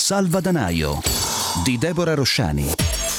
Salvadanaio di Deborah Rosciani.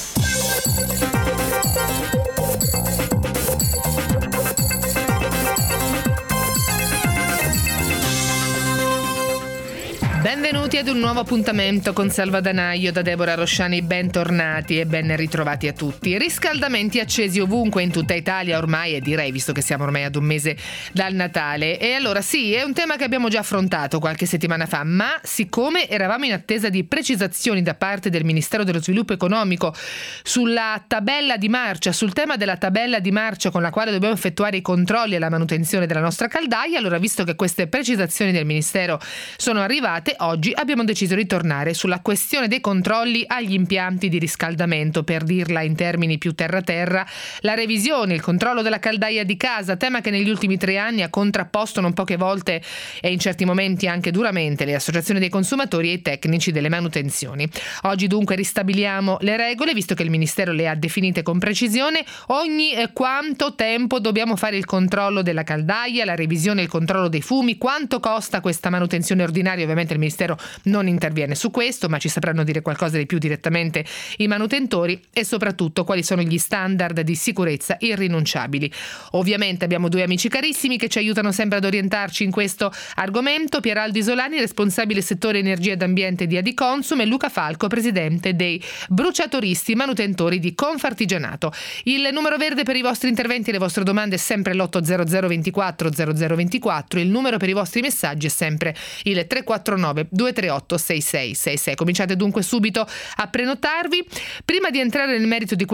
Benvenuti ad un nuovo appuntamento con Salvadanaio da Deborah Rosciani, bentornati e ben ritrovati a tutti. Riscaldamenti accesi ovunque in tutta Italia ormai, e direi, visto che siamo ormai ad un mese dal Natale. E allora sì, è un tema che abbiamo già affrontato qualche settimana fa, ma siccome eravamo in attesa di precisazioni da parte del Ministero dello Sviluppo Economico sulla tabella di marcia, sul tema della tabella di marcia con la quale dobbiamo effettuare i controlli e la manutenzione della nostra caldaia, allora visto che queste precisazioni del Ministero sono arrivate, oggi abbiamo deciso di tornare sulla questione dei controlli agli impianti di riscaldamento. Per dirla in termini più terra-terra, la revisione, il controllo della caldaia di casa, tema che negli ultimi 3 anni ha contrapposto non poche volte e in certi momenti anche duramente le associazioni dei consumatori e i tecnici delle manutenzioni. Oggi dunque ristabiliamo le regole, visto che il Ministero le ha definite con precisione. Ogni quanto tempo dobbiamo fare il controllo della caldaia, la revisione e il controllo dei fumi, quanto costa questa manutenzione ordinaria. Ovviamente il Ministero non interviene su questo, ma ci sapranno dire qualcosa di più direttamente i manutentori, e soprattutto quali sono gli standard di sicurezza irrinunciabili. Ovviamente abbiamo 2 amici carissimi che ci aiutano sempre ad orientarci in questo argomento: Pieraldo Isolani, responsabile settore energia ed ambiente di Adiconsum, e Luca Falco, presidente dei bruciatoristi manutentori di Confartigianato. Il numero verde per i vostri interventi e le vostre domande è sempre l'800 24 0024, il numero per i vostri messaggi è sempre il 349 238 6666. Cominciate dunque subito a prenotarvi. Prima di entrare nel merito di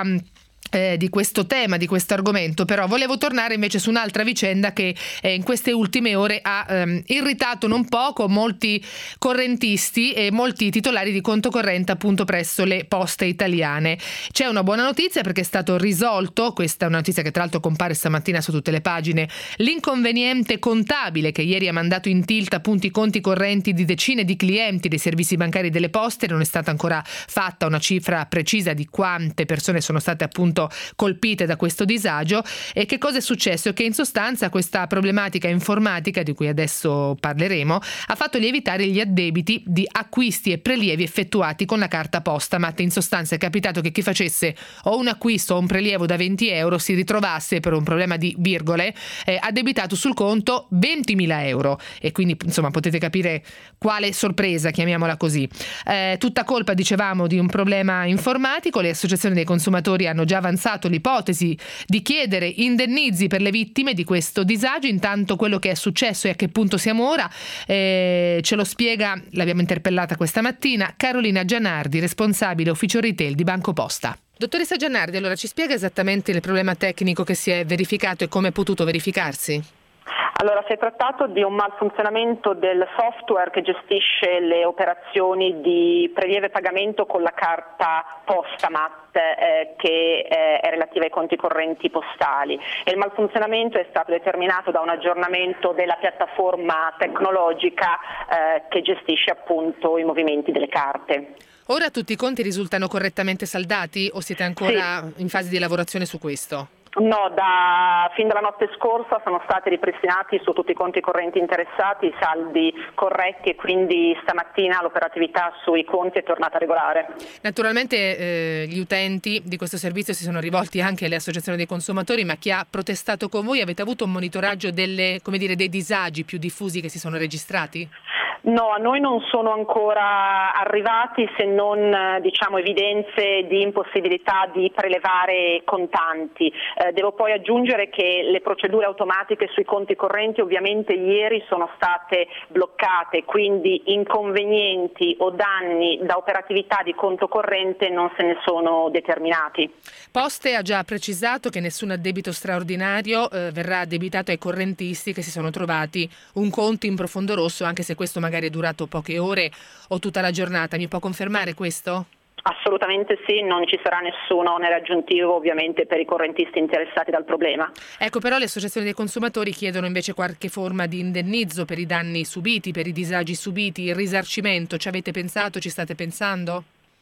questo tema, di questo argomento, però volevo tornare invece su un'altra vicenda che in queste ultime ore ha irritato non poco molti correntisti e molti titolari di conto corrente appunto presso le poste italiane. C'è una buona notizia perché è stato risolto, questa è una notizia che tra l'altro compare stamattina su tutte le pagine, l'inconveniente contabile che ieri ha mandato in tilt appunto i conti correnti di decine di clienti dei servizi bancari delle poste. Non è stata ancora fatta una cifra precisa di quante persone sono state appunto colpite da questo disagio. E che cosa è successo? Che in sostanza questa problematica informatica, di cui adesso parleremo, ha fatto lievitare gli addebiti di acquisti e prelievi effettuati con la carta postamat. In sostanza è capitato che chi facesse o un acquisto o un prelievo da 20 euro si ritrovasse, per un problema di virgole, addebitato sul conto 20.000 euro, e quindi insomma potete capire quale sorpresa, chiamiamola così. Tutta colpa, dicevamo, di un problema informatico. Le associazioni dei consumatori hanno già avanzato l'ipotesi di chiedere indennizi per le vittime di questo disagio. Intanto quello che è successo e a che punto siamo ora ce lo spiega, l'abbiamo interpellata questa mattina, Carolina Gianardi, responsabile ufficio retail di BancoPosta. Dottoressa Gianardi, allora ci spiega esattamente il problema tecnico che si è verificato e come è potuto verificarsi? Allora, si è trattato di un malfunzionamento del software che gestisce le operazioni di prelievo e pagamento con la carta Postamat, che è relativa ai conti correnti postali, e il malfunzionamento è stato determinato da un aggiornamento della piattaforma tecnologica che gestisce appunto i movimenti delle carte. Ora tutti i conti risultano correttamente saldati o siete ancora in fase di lavorazione su questo? No, fin dalla notte scorsa sono stati ripristinati su tutti i conti correnti interessati i saldi corretti, e quindi stamattina l'operatività sui conti è tornata regolare. Naturalmente gli utenti di questo servizio si sono rivolti anche alle associazioni dei consumatori, ma chi ha protestato con voi, avete avuto un monitoraggio dei disagi più diffusi che si sono registrati? No, a noi non sono ancora arrivati, se non evidenze di impossibilità di prelevare contanti. Devo poi aggiungere che le procedure automatiche sui conti correnti ovviamente ieri sono state bloccate, quindi inconvenienti o danni da operatività di conto corrente non se ne sono determinati. Poste ha già precisato che nessun addebito straordinario verrà addebitato ai correntisti che si sono trovati un conto in profondo rosso, anche se questo magari è durato poche ore o tutta la giornata. Mi può confermare questo? Assolutamente sì, non ci sarà nessun onere aggiuntivo ovviamente per i correntisti interessati dal problema. Ecco, però le associazioni dei consumatori chiedono invece qualche forma di indennizzo per i danni subiti, per i disagi subiti, il risarcimento. Ci avete pensato, ci state pensando?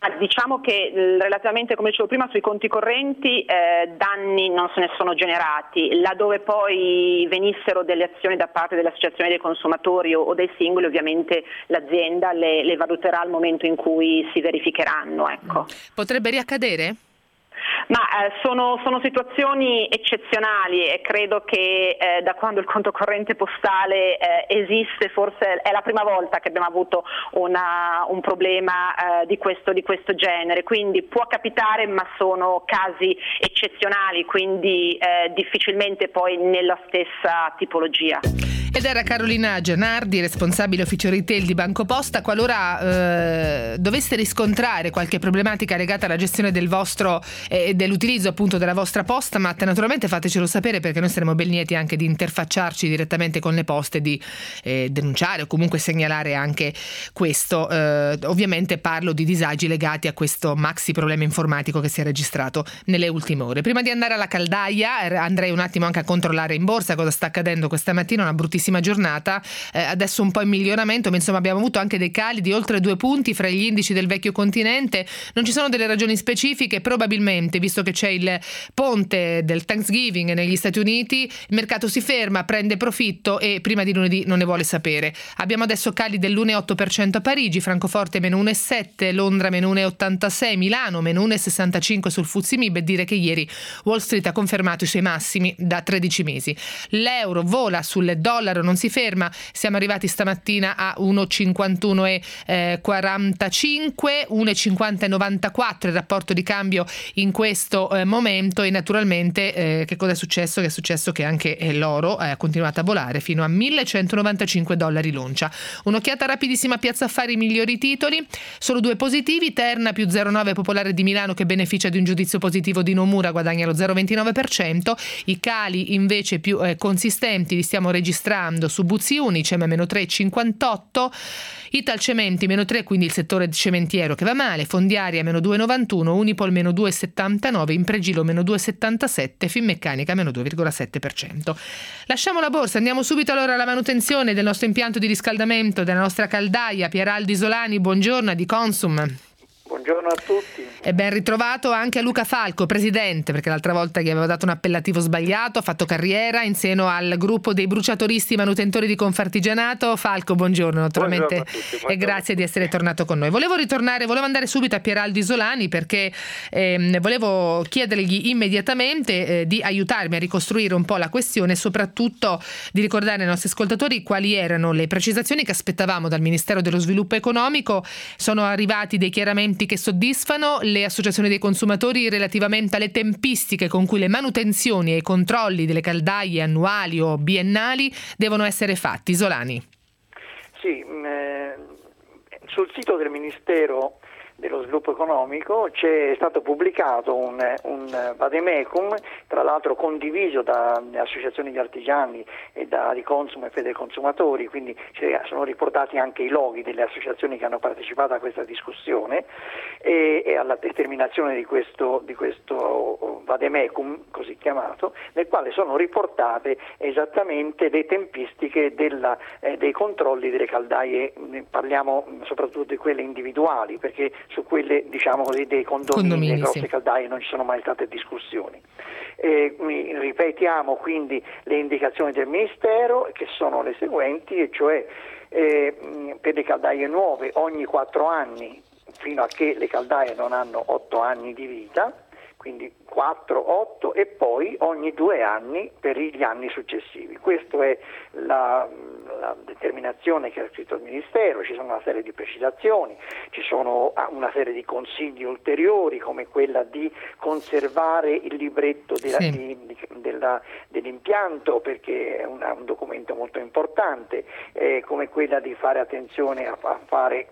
Diciamo che relativamente, come dicevo prima, sui conti correnti danni non se ne sono generati. Laddove poi venissero delle azioni da parte delle associazioni dei consumatori o dei singoli, ovviamente l'azienda le valuterà al momento in cui si verificheranno. Ecco. Potrebbe riaccadere? Ma sono situazioni eccezionali e credo che da quando il conto corrente postale esiste, forse è la prima volta che abbiamo avuto un problema di questo genere, quindi può capitare, ma sono casi eccezionali, quindi difficilmente poi nella stessa tipologia. Ed era Carolina Gianardi, responsabile ufficio retail di BancoPosta. Qualora doveste riscontrare qualche problematica legata alla gestione del vostro dell'utilizzo appunto della vostra postamat, naturalmente fatecelo sapere, perché noi saremo ben lieti anche di interfacciarci direttamente con le poste, di denunciare o comunque segnalare anche questo. Ovviamente parlo di disagi legati a questo maxi problema informatico che si è registrato nelle ultime ore. Prima di andare alla caldaia andrei un attimo anche a controllare in borsa cosa sta accadendo questa mattina. Una bruttissima giornata, adesso un po' in miglioramento, ma insomma abbiamo avuto anche dei cali di oltre 2 punti fra gli indici del vecchio continente. Non ci sono delle ragioni specifiche, probabilmente visto che c'è il ponte del Thanksgiving negli Stati Uniti, il mercato si ferma, prende profitto e prima di lunedì non ne vuole sapere. Abbiamo adesso cali dell'1,8% a Parigi, Francoforte meno 1,7%, Londra meno 1,86%, Milano meno 1,65% sul FTSE MIB, e dire che ieri Wall Street ha confermato i suoi massimi da 13 mesi. L'euro vola, sul dollaro non si ferma, siamo arrivati stamattina a 1,51,45, 1,50,94 il rapporto di cambio in questo momento. E naturalmente che cosa è successo? Che è successo che anche l'oro ha continuato a volare fino a $1.195 l'oncia. Un'occhiata rapidissima a Piazza Affari, migliori titoli, solo 2 positivi. Terna più 0,9, Popolare di Milano che beneficia di un giudizio positivo di Nomura, guadagna lo 0,29%. I cali invece più consistenti li stiamo registrando su Buzzi Unicem meno 3,58, Italcementi meno 3, quindi il settore cementiero che va male, Fondiaria meno 2,91, Unipol meno 2,79, Impregilo meno 2,77, Finmeccanica meno 2,7%. Lasciamo la borsa, andiamo subito allora alla manutenzione del nostro impianto di riscaldamento, della nostra caldaia. Pieraldo Isolani, buongiorno, di Consum. Buongiorno a tutti. E ben ritrovato anche a Luca Falco, presidente, perché l'altra volta gli avevo dato un appellativo sbagliato, ha fatto carriera in seno al gruppo dei bruciatoristi manutentori di Confartigianato. Falco, buongiorno naturalmente. Buongiorno a tutti, e grazie di essere tornato con noi. Volevo andare subito a Pieraldo Isolani perché volevo chiedergli immediatamente di aiutarmi a ricostruire un po' la questione e soprattutto di ricordare ai nostri ascoltatori quali erano le precisazioni che aspettavamo dal Ministero dello Sviluppo Economico. Sono arrivati dei chiarimenti che soddisfano le associazioni dei consumatori relativamente alle tempistiche con cui le manutenzioni e i controlli delle caldaie annuali o biennali devono essere fatti. Isolani. Sì, sul sito del Ministero dello Sviluppo Economico c'è stato pubblicato un vademecum, tra l'altro condiviso dalle associazioni di artigiani e di Consum e Federconsumatori, quindi sono riportati anche i loghi delle associazioni che hanno partecipato a questa discussione e alla determinazione di questo vademecum, così chiamato, nel quale sono riportate esattamente le tempistiche dei controlli delle caldaie. Parliamo soprattutto di quelle individuali, perché su quelle, diciamo così, dei condomini, delle grosse caldaie non ci sono mai state discussioni. Ripetiamo quindi le indicazioni del Ministero, che sono le seguenti, e cioè per le caldaie nuove ogni 4 anni, fino a che le caldaie non hanno 8 anni di vita, quindi 4, 8 e poi ogni 2 anni per gli anni successivi. Questa è la determinazione che ha scritto il Ministero. Ci sono una serie di precisazioni, ci sono una serie di consigli ulteriori, come quella di conservare il libretto dell'impianto, perché è un documento molto importante, come quella di fare attenzione a fare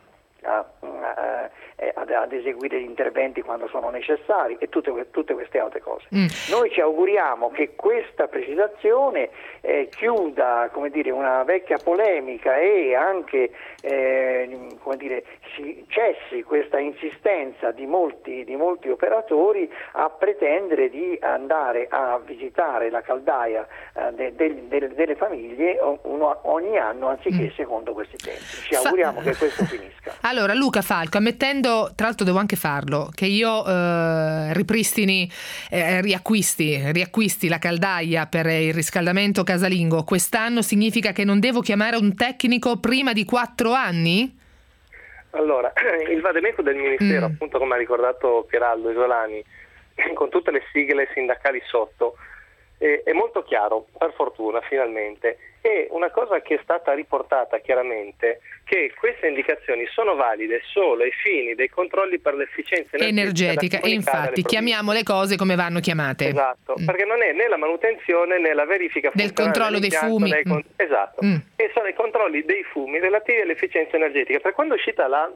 ad eseguire gli interventi quando sono necessari e tutte queste altre cose. Noi ci auguriamo che questa precisazione chiuda, come dire, una vecchia polemica e anche si cessi questa insistenza di molti operatori a pretendere di andare a visitare la caldaia delle famiglie ogni anno, anziché secondo questi tempi. Ci auguriamo che questo finisca. Allora, Luca Falco, ammettendo, tra l'altro devo anche farlo, che io riacquisti la caldaia per il riscaldamento casalingo quest'anno, significa che non devo chiamare un tecnico prima di 4 anni? Allora, il vademecum del Ministero, appunto come ha ricordato Pieraldo Isolani, con tutte le sigle sindacali sotto, è molto chiaro, per fortuna, finalmente. E una cosa che è stata riportata chiaramente, che queste indicazioni sono valide solo ai fini dei controlli per l'efficienza energetica. E infatti chiamiamo le cose come vanno chiamate. Esatto, perché non è né la manutenzione né la verifica del controllo dei fumi. Esatto, e sono i controlli dei fumi relativi all'efficienza energetica. Per quando è uscita la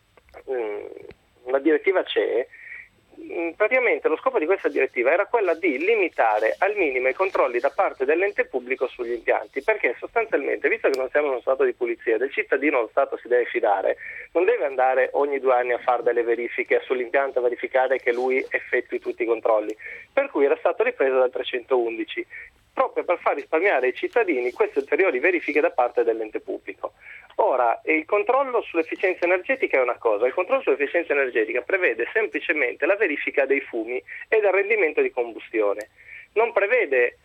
direttiva CE, praticamente lo scopo di questa direttiva era quella di limitare al minimo i controlli da parte dell'ente pubblico sugli impianti, perché sostanzialmente, visto che non siamo in uno stato di pulizia, del cittadino lo Stato si deve fidare, non deve andare ogni 2 anni a fare delle verifiche sull'impianto, a verificare che lui effettui tutti i controlli, per cui era stato ripreso dal 311, proprio per far risparmiare ai cittadini queste ulteriori verifiche da parte dell'ente pubblico. Ora, il controllo sull'efficienza energetica è una cosa, il controllo sull'efficienza energetica prevede semplicemente la verifica dei fumi e del rendimento di combustione, non prevede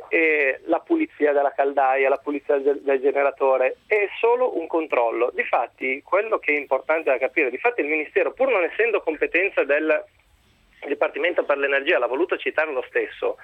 la pulizia della caldaia, la pulizia del generatore, è solo un controllo. Difatti, quello che è importante da capire, difatti il Ministero, pur non essendo competenza del Dipartimento per l'Energia, l'ha voluto citare lo stesso,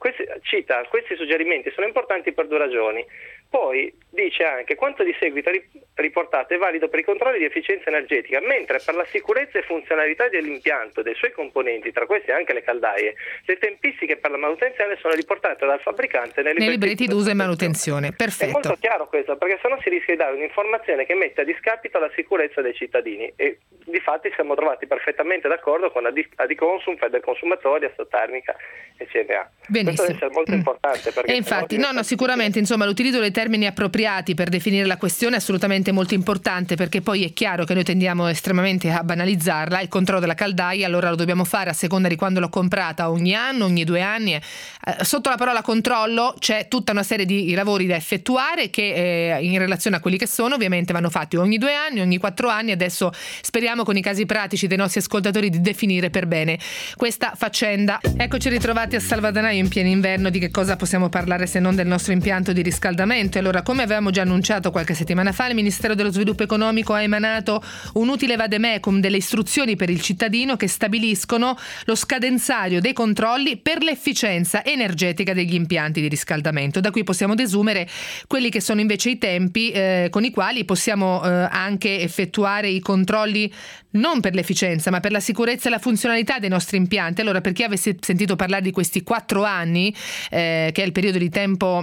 questi suggerimenti sono importanti per 2 ragioni. Poi dice anche quanto di seguito riportato è valido per i controlli di efficienza energetica, mentre per la sicurezza e funzionalità dell'impianto e dei suoi componenti, tra questi anche le caldaie, le tempistiche per la manutenzione sono riportate dal fabbricante nei libretti d'uso e manutenzione. Perfetto. È molto chiaro questo, perché sennò si rischia di dare un'informazione che mette a discapito la sicurezza dei cittadini, e difatti siamo trovati perfettamente d'accordo con Adiconsum, Federconsumatori, Assotermica e CNA. Benissimo. Questo deve essere molto importante, perché e infatti sicuramente l'utilizzo dei termini appropriati per definire la questione è assolutamente molto importante, perché poi è chiaro che noi tendiamo estremamente a banalizzarla. Il controllo della caldaia allora lo dobbiamo fare a seconda di quando l'ho comprata, ogni anno, ogni 2 anni. Sotto la parola controllo c'è tutta una serie di lavori da effettuare che in relazione a quelli che sono ovviamente vanno fatti ogni 2 anni, ogni 4 anni. Adesso speriamo con i casi pratici dei nostri ascoltatori di definire per bene questa faccenda. Eccoci ritrovati a Salvadanaio in pieno inverno. Di che cosa possiamo parlare se non del nostro impianto di riscaldamento? Allora, come avevamo già annunciato qualche settimana fa, il Ministero dello Sviluppo Economico ha emanato un utile vademecum delle istruzioni per il cittadino che stabiliscono lo scadenzario dei controlli per l'efficienza energetica degli impianti di riscaldamento. Da qui possiamo desumere quelli che sono invece i tempi con i quali possiamo anche effettuare i controlli non per l'efficienza ma per la sicurezza e la funzionalità dei nostri impianti. Allora, per chi avesse sentito parlare di questi 4 anni, che è il periodo di tempo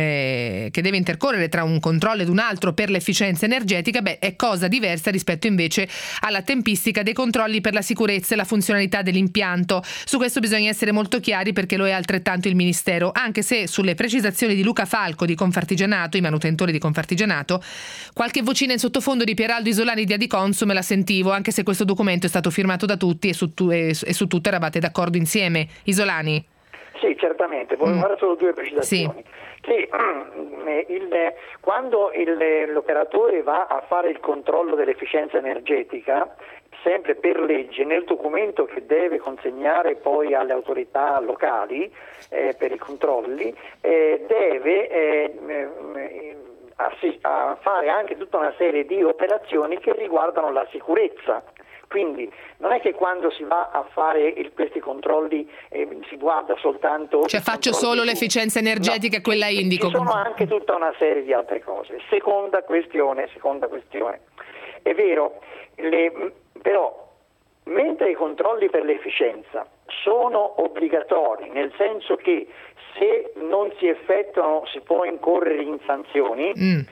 che deve intercorrere tra un controllo ed un altro per l'efficienza energetica, è cosa diversa rispetto invece alla tempistica dei controlli per la sicurezza e la funzionalità dell'impianto. Su questo bisogna essere molto chiari, perché lo è altrettanto il Ministero, anche se sulle precisazioni di Luca Falco di Confartigianato, i manutentori di Confartigianato, qualche vocina in sottofondo di Pieraldo Isolani di Adiconsum me la sentivo, anche se questo documento è stato firmato da tutti e su tutto eravate d'accordo insieme. Isolani? Sì, certamente, volevo fare solo 2 precisazioni. Sì. Che quando l'operatore va a fare il controllo dell'efficienza energetica, sempre per legge, nel documento che deve consegnare poi alle autorità locali per i controlli, deve fare anche tutta una serie di operazioni che riguardano la sicurezza. Quindi non è che quando si va a fare questi controlli si guarda soltanto... Cioè faccio solo l'efficienza energetica, no, e quella indico. Ci sono anche tutta una serie di altre cose. Seconda questione. È vero, però mentre i controlli per l'efficienza sono obbligatori, nel senso che se non si effettuano si può incorrere in sanzioni,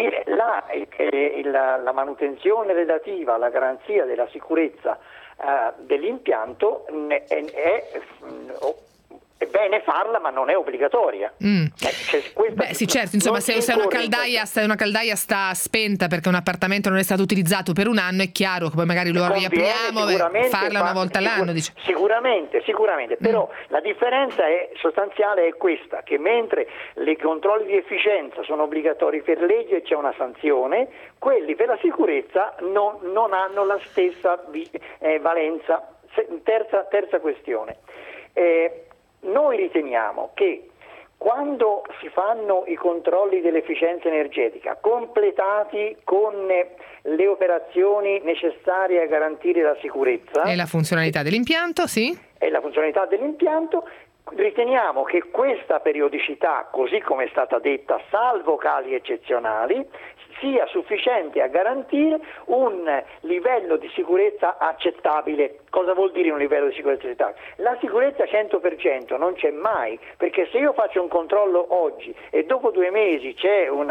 la manutenzione relativa alla garanzia della sicurezza dell'impianto è bene farla, ma non è obbligatoria. Sì, certo, insomma, se una caldaia sta spenta perché un appartamento non è stato utilizzato per un anno, è chiaro che poi magari lo riapriamo, farla una volta all'anno. Sicuramente, però la differenza sostanziale è questa, che mentre i controlli di efficienza sono obbligatori per legge e c'è una sanzione, quelli per la sicurezza non hanno la stessa valenza. Terza questione. Noi riteniamo che quando si fanno i controlli dell'efficienza energetica completati con le operazioni necessarie a garantire la sicurezza e la funzionalità dell'impianto, riteniamo che questa periodicità, così come è stata detta, salvo casi eccezionali, sia sufficiente a garantire un livello di sicurezza accettabile. Cosa vuol dire un livello di sicurezza accettabile? La sicurezza 100% non c'è mai, perché se io faccio un controllo oggi e dopo 2 mesi c'è un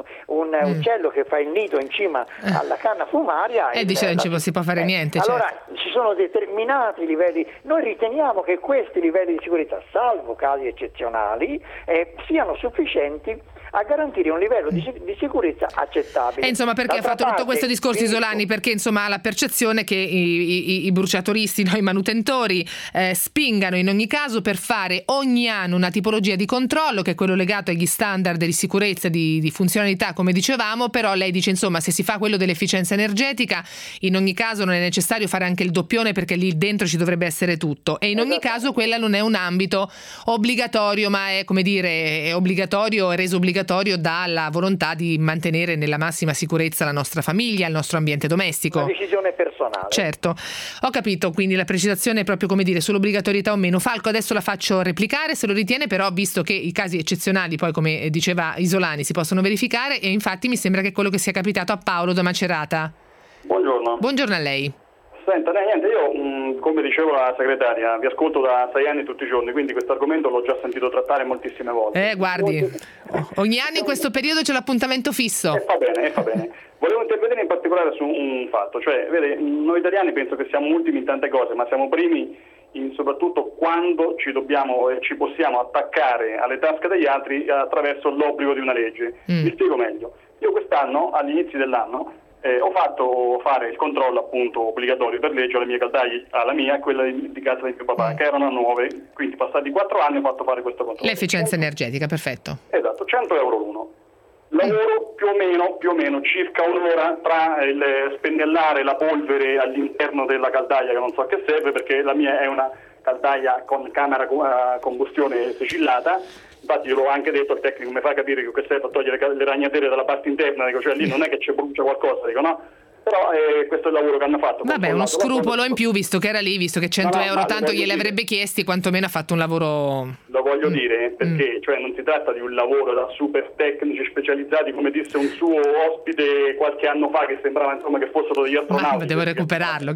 uccello che fa il nido in cima alla canna fumaria dice non ci si può fare niente. Allora certo. Ci sono determinati livelli. Noi riteniamo che questi livelli di sicurezza, salvo casi eccezionali, siano sufficienti a garantire un livello di sicurezza accettabile. Insomma, perché ha fatto tutto questo discorso Isolani? Perché insomma ha la percezione che i bruciatoristi, i manutentori spingano in ogni caso per fare ogni anno una tipologia di controllo che è quello legato agli standard di sicurezza, di funzionalità, come dicevamo, però lei dice insomma se si fa quello dell'efficienza energetica in ogni caso non è necessario fare anche il doppione perché lì dentro ci dovrebbe essere tutto, e in ogni caso quella non è un ambito obbligatorio, ma è, come dire, è obbligatorio, è reso obbligatorio dalla volontà di mantenere nella massima sicurezza la nostra famiglia, il nostro ambiente domestico. Una decisione personale. Certo, ho capito, quindi la precisazione è proprio, come dire, sull'obbligatorietà o meno. Falco, adesso la faccio replicare se lo ritiene, però visto che i casi eccezionali poi, come diceva Isolani, si possono verificare, e infatti mi sembra che è quello che sia capitato a Paolo da Macerata. Buongiorno. Buongiorno a lei. Senta, niente, io come dicevo la segretaria, vi ascolto da 6 anni tutti i giorni, quindi questo argomento l'ho già sentito trattare moltissime volte. Guardi, ogni anno in questo periodo c'è l'appuntamento fisso. Fa bene. Volevo intervenire in particolare su un fatto, cioè, vede, noi italiani penso che siamo ultimi in tante cose, ma siamo primi soprattutto quando ci dobbiamo e ci possiamo attaccare alle tasche degli altri attraverso l'obbligo di una legge. Mi spiego meglio. Io quest'anno, agli inizi dell'anno, ho fatto fare il controllo appunto obbligatorio per legge alle mie caldaie, alla mia e quella di casa di mio papà, che erano nuove, quindi passati 4 anni ho fatto fare questo controllo. L'efficienza energetica, perfetto. Esatto, 100 euro l'uno. Lavoro più o meno circa un'ora tra il spennellare la polvere all'interno della caldaia, che non so a che serve, perché la mia è una caldaia con camera a combustione sigillata. Infatti io l'ho anche detto al tecnico, mi fa capire che serve a togliere le ragnatele dalla parte interna, dico, cioè lì non è che ci brucia qualcosa, dico no, però questo è il lavoro che hanno fatto. Vabbè, uno scrupolo in più, visto che era lì, visto che 100 euro tanto glieli avrebbe chiesti, quantomeno ha fatto un lavoro. Lo voglio dire, perché cioè non si tratta di un lavoro da super tecnici specializzati, come disse un suo ospite qualche anno fa, che sembrava insomma che fossero degli astronauti. Ma devo recuperarlo.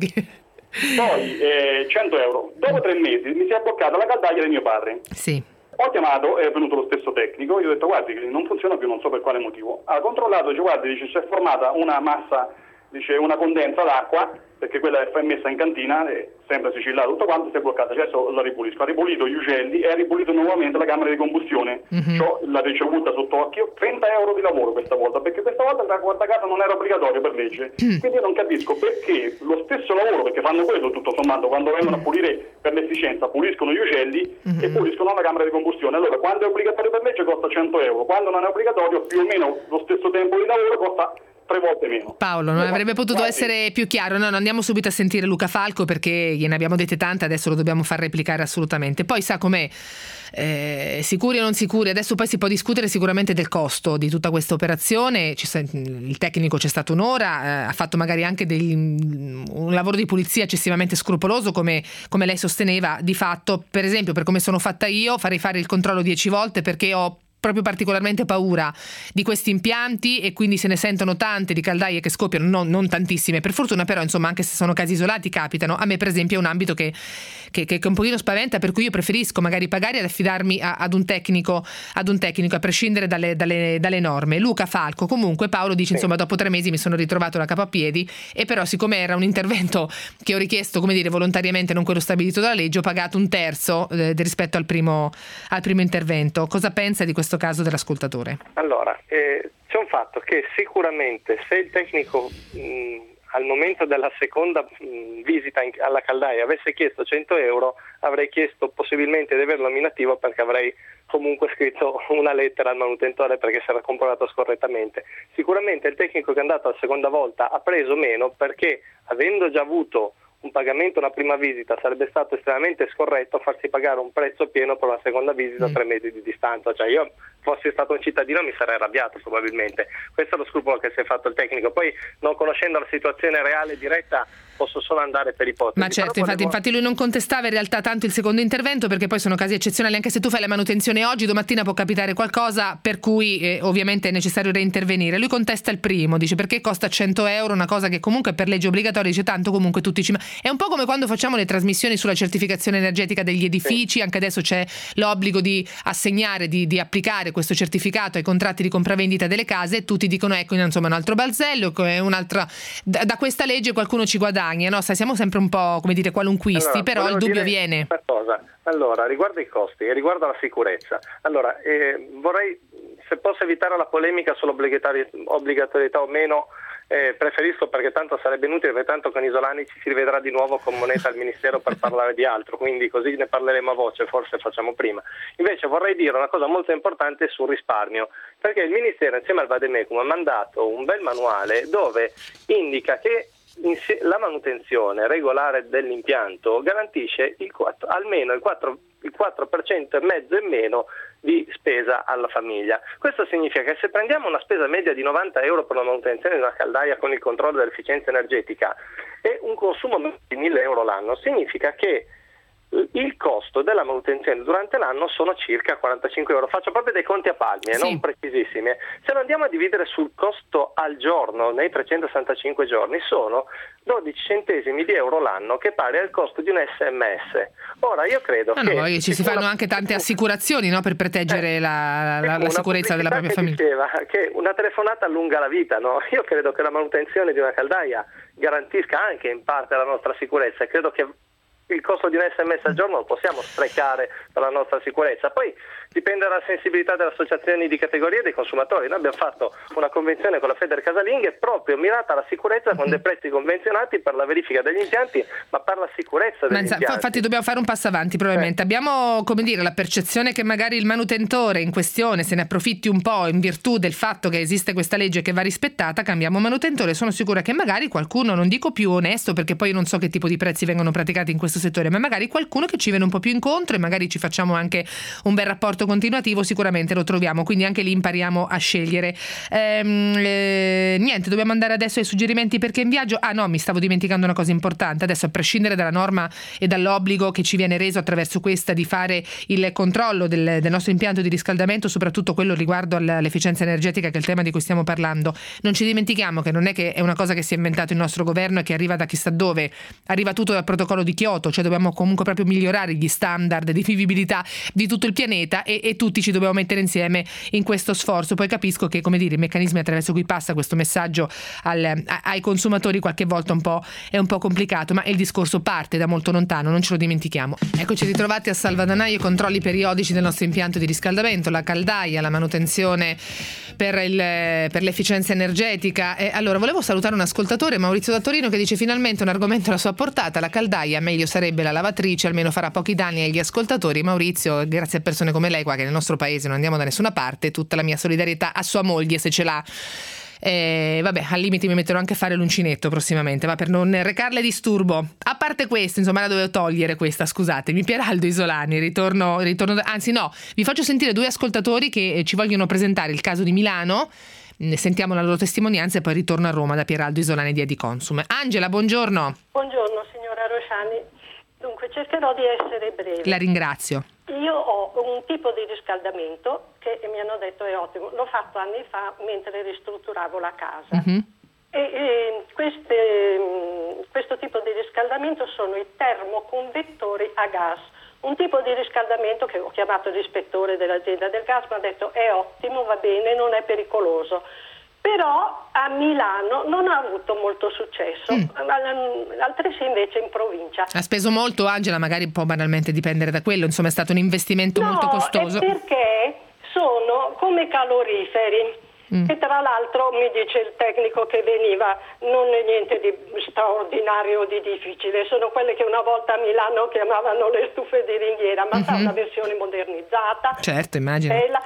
Poi 100 euro, dopo 3 mesi mi si è bloccata la caldaia di mio padre. Sì. Ho chiamato, è venuto lo stesso tecnico, io ho detto guardi che non funziona più, non so per quale motivo. Ha controllato, dice guardi, dice si è formata una massa, dice una condensa d'acqua, perché quella è messa in cantina, è sempre sigillata tutto quanto, si è bloccata, adesso la ripulisco. Ha ripulito gli ucelli e ha ripulito nuovamente la camera di combustione. Ciò l'ha ricevuta sotto occhio, 30 euro di lavoro questa volta, perché questa volta guarda caso non era obbligatorio per legge. Quindi io non capisco perché lo stesso lavoro, perché fanno quello tutto sommato, quando vengono a pulire per l'efficienza, puliscono gli ucelli e puliscono la camera di combustione. Allora quando è obbligatorio per legge costa 100 euro, quando non è obbligatorio più o meno lo stesso tempo di lavoro costa 3 volte meno. Paolo, non avrebbe potuto essere più chiaro. No, andiamo subito a sentire Luca Falco, perché gliene abbiamo dette tante, adesso lo dobbiamo far replicare assolutamente. Poi sa com'è, sicuri o non sicuri, adesso poi si può discutere sicuramente del costo di tutta questa operazione. Il tecnico c'è stato un'ora, ha fatto magari anche un lavoro di pulizia eccessivamente scrupoloso, come lei sosteneva. Di fatto, per esempio, per come sono fatta io, farei fare il controllo 10 volte, perché ho proprio particolarmente paura di questi impianti e quindi se ne sentono tante di caldaie che scoppiano, non tantissime per fortuna, però insomma anche se sono casi isolati capitano. A me per esempio è un ambito che un pochino spaventa, per cui io preferisco magari pagare ed affidarmi ad un tecnico a prescindere dalle norme. Luca Falco, comunque Paolo dice insomma dopo 3 mesi mi sono ritrovato da capo a piedi e però siccome era un intervento che ho richiesto volontariamente, non quello stabilito dalla legge, ho pagato 1/3 rispetto al primo intervento. Cosa pensa di questo caso dell'ascoltatore? Allora, c'è un fatto che sicuramente se il tecnico al momento della seconda visita alla caldaia avesse chiesto 100 euro, avrei chiesto possibilmente di averlo nominativo, perché avrei comunque scritto una lettera al manutentore perché si era comportato scorrettamente. Sicuramente il tecnico che è andato la seconda volta ha preso meno, perché avendo già avuto un pagamento una prima visita sarebbe stato estremamente scorretto farsi pagare un prezzo pieno per una seconda visita a 3 mesi di distanza. Cioè io fossi stato un cittadino mi sarei arrabbiato probabilmente. Questo è lo scrupolo che si è fatto il tecnico. Poi, non conoscendo la situazione reale diretta, posso solo andare per ipotesi. Ma certo, infatti lui non contestava in realtà tanto il secondo intervento, perché poi sono casi eccezionali. Anche se tu fai la manutenzione oggi, domattina può capitare qualcosa per cui ovviamente è necessario reintervenire. Lui contesta il primo, dice perché costa 100 euro una cosa che comunque per legge obbligatoria, dice tanto comunque tutti è un po' come quando facciamo le trasmissioni sulla certificazione energetica degli edifici. Anche adesso c'è l'obbligo di assegnare, di applicare questo certificato ai contratti di compravendita delle case, e tutti dicono ecco insomma un altro balzello, un'altra da questa legge qualcuno ci guadagna, no? Siamo sempre un po' come dire qualunquisti, allora, però il dubbio viene. Cosa. Allora, riguardo i costi e riguardo la sicurezza, allora vorrei, se posso evitare la polemica sull'obbligatorietà o meno, preferisco, perché tanto sarebbe inutile, perché tanto con Isolani ci si rivedrà di nuovo con Moneta al Ministero per parlare di altro, quindi così ne parleremo a voce, forse facciamo prima. Invece vorrei dire una cosa molto importante sul risparmio, perché il Ministero insieme al Vademecum ha mandato un bel manuale dove indica che la manutenzione regolare dell'impianto garantisce almeno il 4% e mezzo in meno di spesa alla famiglia. Questo significa che se prendiamo una spesa media di 90 euro per la manutenzione di una caldaia con il controllo dell'efficienza energetica e un consumo di 1.000 euro l'anno, significa che il costo della manutenzione durante l'anno sono circa 45 euro. Faccio proprio dei conti a palmi, non precisissimi. Se lo andiamo a dividere sul costo al giorno, nei 365 giorni, sono 12 centesimi di euro l'anno, che pari al costo di un SMS. Ora io credo che ci si fanno anche tante assicurazioni, no, per proteggere la sicurezza della propria famiglia. Diceva che una telefonata allunga la vita, no? Io credo che la manutenzione di una caldaia garantisca anche in parte la nostra sicurezza, e credo che il costo di un SMS al giorno lo possiamo sprecare per la nostra sicurezza. Poi dipende dalla sensibilità delle associazioni di categoria e dei consumatori. Noi abbiamo fatto una convenzione con la Feder Casalinghe proprio mirata alla sicurezza, con dei prezzi convenzionati per la verifica degli impianti, ma per la sicurezza degli impianti. Infatti dobbiamo fare un passo avanti probabilmente. Abbiamo, la percezione che magari il manutentore in questione se ne approfitti un po' in virtù del fatto che esiste questa legge che va rispettata. Cambiamo manutentore. Sono sicura che magari qualcuno, non dico più onesto, perché poi non so che tipo di prezzi vengono praticati in questo settore, ma magari qualcuno che ci viene un po' più incontro e magari ci facciamo anche un bel rapporto continuativo, sicuramente lo troviamo, quindi anche lì impariamo a scegliere. Niente, dobbiamo andare adesso ai suggerimenti perché in viaggio. Mi stavo dimenticando una cosa importante. Adesso, a prescindere dalla norma e dall'obbligo che ci viene reso attraverso questa di fare il controllo del nostro impianto di riscaldamento, soprattutto quello riguardo all'efficienza energetica, che è il tema di cui stiamo parlando, non ci dimentichiamo che non è che è una cosa che si è inventato il nostro governo e che arriva da chissà dove, arriva tutto dal protocollo di Kyoto. Cioè dobbiamo comunque proprio migliorare gli standard di vivibilità di tutto il pianeta e tutti ci dobbiamo mettere insieme in questo sforzo. Poi capisco che, i meccanismi attraverso cui passa questo messaggio ai consumatori qualche volta è un po' complicato, ma il discorso parte da molto lontano, non ce lo dimentichiamo. Eccoci ritrovati a Salvadanaio, controlli periodici del nostro impianto di riscaldamentto, la caldaia, la manutenzione per l'efficienza energetica. Allora, volevo salutare un ascoltatore, Maurizio da Torino, che dice finalmente un argomento alla sua portata, la caldaia, meglio sarebbe la lavatrice, almeno farà pochi danni agli ascoltatori. Maurizio, grazie a persone come lei qua, che nel nostro paese non andiamo da nessuna parte, tutta la mia solidarietà a sua moglie se ce l'ha. Al limite mi metterò anche a fare l'uncinetto prossimamente, per non recarle disturbo. A parte questo, la dovevo togliere questa, scusatemi. Pieraldo Isolani, ritorno, anzi no, vi faccio sentire 2 ascoltatori che ci vogliono presentare il caso di Milano. Sentiamo la loro testimonianza e poi ritorno a Roma da Pieraldo Isolani di Adiconsum. Angela, buongiorno. Buongiorno signora Rosciani. Dunque cercherò di essere breve. La ringrazio. io ho un tipo di riscaldamento che mi hanno detto è ottimo, l'ho fatto anni fa mentre ristrutturavo la casa. Questo tipo di riscaldamento sono i termoconvettori a gas, un tipo di riscaldamento che ho chiamato l'ispettore dell'azienda del gas, mi ha detto è ottimo, va bene, non è pericoloso. Però a Milano non ha avuto molto successo, altresì invece in provincia. Ha speso molto, Angela? Magari può banalmente dipendere da quello, insomma è stato un investimento molto costoso. No, è perché sono come caloriferi. E tra l'altro mi dice il tecnico che veniva, non è niente di straordinario o di difficile, sono quelle che una volta a Milano chiamavano le stufe di ringhiera, ma fa una versione modernizzata, certo, immagino, bella,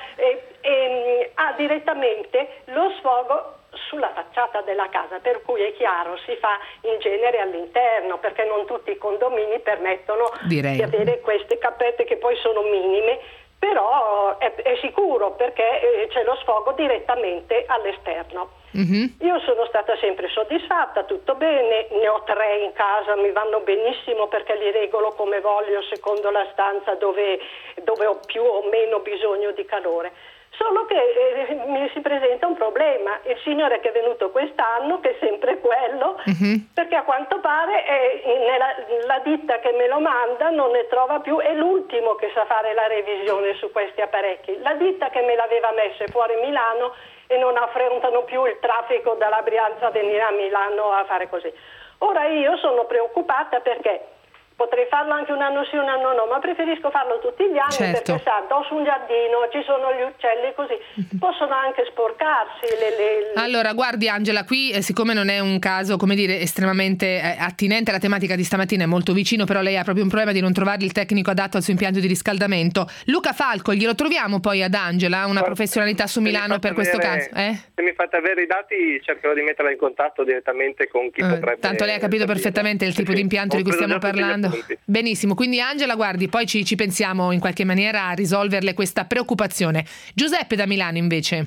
e ha direttamente lo sfogo sulla facciata della casa, per cui è chiaro, si fa in genere all'interno, perché non tutti i condomini permettono di avere queste cappette che poi sono minime. Però è sicuro, perché c'è lo sfogo direttamente all'esterno. Io sono stata sempre soddisfatta, tutto bene, ne ho 3 in casa, mi vanno benissimo perché li regolo come voglio secondo la stanza dove ho più o meno bisogno di calore. Solo che mi si presenta un problema, il signore che è venuto quest'anno, che è sempre quello, perché a quanto pare la ditta che me lo manda non ne trova più, è l'ultimo che sa fare la revisione su questi apparecchi. La ditta che me l'aveva messa fuori Milano e non affrontano più il traffico dalla Brianza a venire a Milano a fare così. Ora io sono preoccupata perché potrei farlo anche un anno sì, un anno no, ma preferisco farlo tutti gli anni, certo, perché sa, do su un giardino, ci sono gli uccelli così, possono anche sporcarsi. Allora, guardi Angela, qui siccome non è un caso, come dire, estremamente attinente alla tematica di stamattina, è molto vicino, però lei ha proprio un problema di non trovare il tecnico adatto al suo impianto di riscaldamento. Luca Falco, glielo troviamo poi ad Angela, una professionalità su Milano per questo caso? Se mi fate avere i dati cercherò di metterla in contatto direttamente con chi potrebbe. Tanto lei ha capito perfettamente il tipo di impianto di cui stiamo parlando. Benissimo, quindi Angela, guardi, poi ci pensiamo in qualche maniera a risolverle questa preoccupazione. Giuseppe da Milano invece.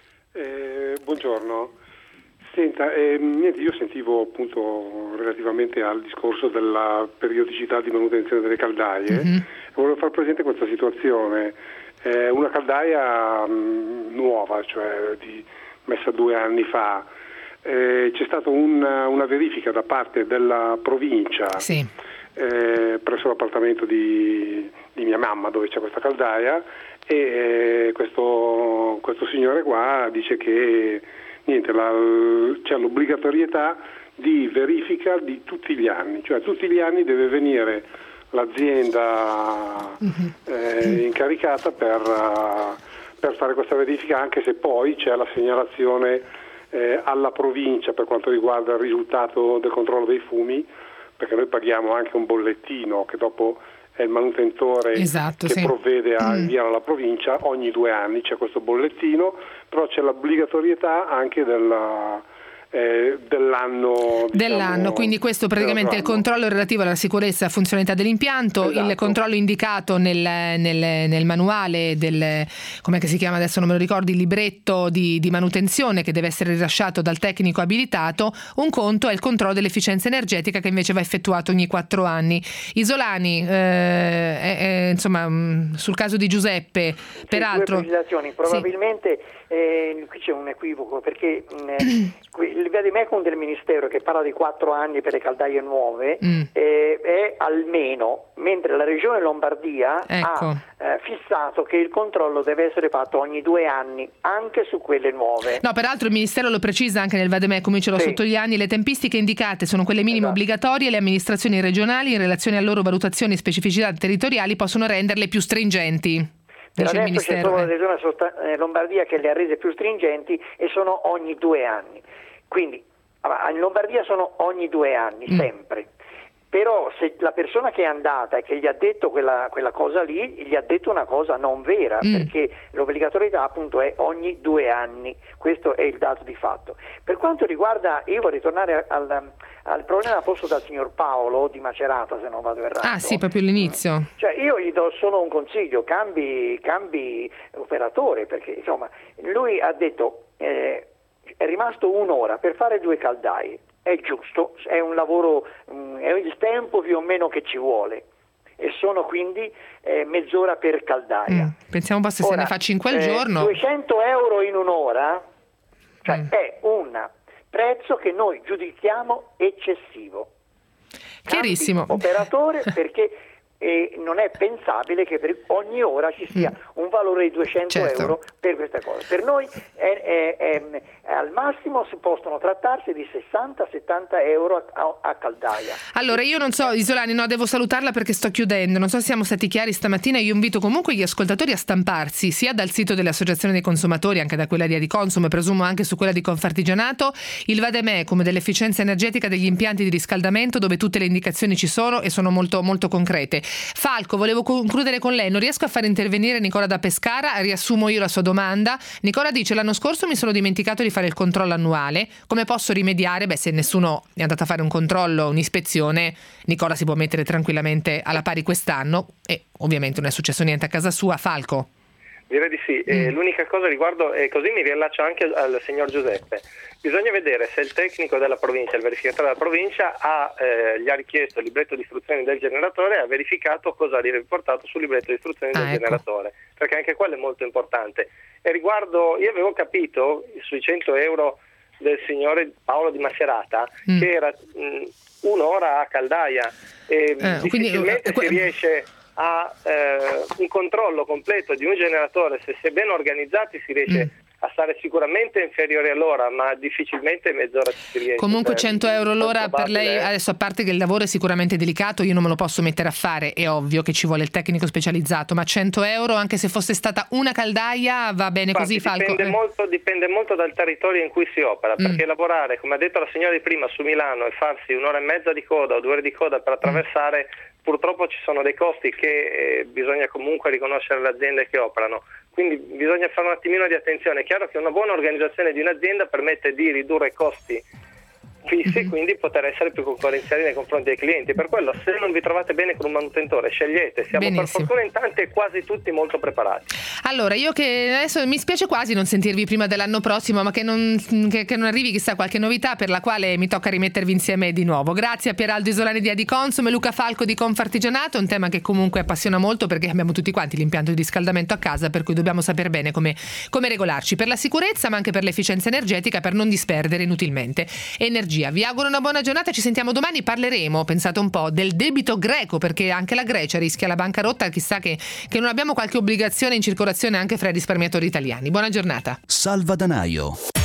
Buongiorno. Senta, niente, io sentivo appunto relativamente al discorso della periodicità di manutenzione delle caldaie, volevo far presente questa situazione. Una caldaia nuova, cioè messa 2 anni fa, c'è stata una verifica da parte della provincia. Sì. Presso l'appartamento di mia mamma dove c'è questa caldaia, e questo signore qua dice che niente, c'è l'obbligatorietà di verifica di tutti gli anni, cioè tutti gli anni deve venire l'azienda incaricata per fare questa verifica, anche se poi c'è la segnalazione alla provincia per quanto riguarda il risultato del controllo dei fumi, perché noi paghiamo anche un bollettino che dopo è il manutentore che provvede a inviare alla provincia. Ogni 2 anni c'è questo bollettino, però c'è l'obbligatorietà anche dell'anno, quindi questo praticamente è il controllo relativo alla sicurezza e funzionalità dell'impianto, il controllo indicato nel manuale del, come si chiama adesso non me lo ricordo, il libretto di manutenzione che deve essere rilasciato dal tecnico abilitato. Un conto è il controllo dell'efficienza energetica che invece va effettuato ogni 4 anni. Isolani, insomma, sul caso di Giuseppe, peraltro 2 precisazioni, probabilmente qui c'è un equivoco, perché il vademecum del Ministero che parla di 4 anni per le caldaie nuove è almeno, mentre la Regione Lombardia ha fissato che il controllo deve essere fatto ogni 2 anni anche su quelle nuove. No, peraltro il Ministero lo precisa anche nel vademecum, ce l'ho sotto gli anni, le tempistiche indicate sono quelle minime obbligatorie, le amministrazioni regionali in relazione a loro valutazioni e specificità territoriali possono renderle più stringenti. Per adesso c'è solo la Regione Lombardia che le ha rese più stringenti e sono ogni 2 anni. Quindi in Lombardia sono ogni 2 anni, sempre. Però se la persona che è andata e che gli ha detto quella cosa lì, gli ha detto una cosa non vera, perché l'obbligatorietà appunto è ogni 2 anni, questo è il dato di fatto. Per quanto riguarda, io vorrei tornare al problema posto dal signor Paolo di Macerata, se non vado errato. Ah sì, proprio all'inizio. Cioè io gli do solo un consiglio, cambi operatore, perché insomma lui ha detto è rimasto 1 ora per fare 2 caldaie. È giusto, è un lavoro, è il tempo più o meno che ci vuole. e sono quindi mezz'ora per caldaia. Pensiamo un po' se ne fa 5 al giorno. 200 euro in un'ora, cioè è un prezzo che noi giudichiamo eccessivo. Chiarissimo. Operatore, perché non è pensabile che per ogni ora ci sia un valore di 200 euro per questa cosa. Per noi al massimo si possono trattarsi di 60-70 euro a caldaia. Allora io non so, Isolani, devo salutarla perché sto chiudendo, non so se siamo stati chiari stamattina. Io invito comunque gli ascoltatori a stamparsi sia dal sito delle associazioni dei consumatori, anche da quella di Adiconsum e presumo anche su quella di Confartigianato, il vademecum dell'efficienza energetica degli impianti di riscaldamento, dove tutte le indicazioni ci sono e sono molto molto concrete. Falco, volevo concludere con lei, non riesco a far intervenire Nicola da Pescara, riassumo io la sua domanda. Nicola dice: l'anno scorso mi sono dimenticato di fare il controllo annuale, come posso rimediare? Se nessuno è andato a fare un controllo, un'ispezione, Nicola si può mettere tranquillamente alla pari quest'anno e ovviamente non è successo niente a casa sua. Falco? Direi di sì. L'unica cosa riguardo, e così mi riallaccio anche al signor Giuseppe, bisogna vedere se il tecnico della provincia, il verificatore della provincia gli ha richiesto il libretto di istruzioni del generatore e ha verificato cosa ha riportato sul libretto di istruzioni del generatore, perché anche quello è molto importante. E riguardo, io avevo capito sui 100 euro del signore Paolo di Macerata che era un'ora a caldaia e difficilmente si riesce a un controllo completo di un generatore. Se si è ben organizzati si riesce a stare sicuramente inferiore all'ora, ma difficilmente mezz'ora si riesce. Comunque 100 euro l'ora per lei, adesso, a parte che il lavoro è sicuramente delicato, io non me lo posso mettere a fare, è ovvio che ci vuole il tecnico specializzato, ma 100 euro anche se fosse stata una caldaia va bene. Infatti, così, Falco? Dipende molto dal territorio in cui si opera, perché lavorare, come ha detto la signora di prima, su Milano e farsi un'ora e mezza di coda o 2 ore di coda per attraversare, purtroppo ci sono dei costi che bisogna comunque riconoscere alle aziende che operano. Quindi bisogna fare un attimino di attenzione. È chiaro che una buona organizzazione di un'azienda permette di ridurre i costi fissi e quindi poter essere più concorrenziali nei confronti dei clienti. Per quello, se non vi trovate bene con un manutentore, scegliete. Siamo benissimo. Per fortuna in tanti e quasi tutti molto preparati. Allora, io che adesso mi spiace quasi non sentirvi prima dell'anno prossimo, ma che non arrivi chissà qualche novità per la quale mi tocca rimettervi insieme di nuovo. Grazie a Pieraldo Isolani di Adiconsum e Luca Falco di Confartigianato, un tema che comunque appassiona molto perché abbiamo tutti quanti l'impianto di riscaldamento a casa, per cui dobbiamo sapere bene come regolarci per la sicurezza ma anche per l'efficienza energetica, per non disperdere inutilmente energia. Vi auguro una buona giornata, ci sentiamo domani. Parleremo, pensate un po', del debito greco, perché anche la Grecia rischia la bancarotta, chissà che non abbiamo qualche obbligazione in circolazione anche fra i risparmiatori italiani. Buona giornata. Salvadanaio.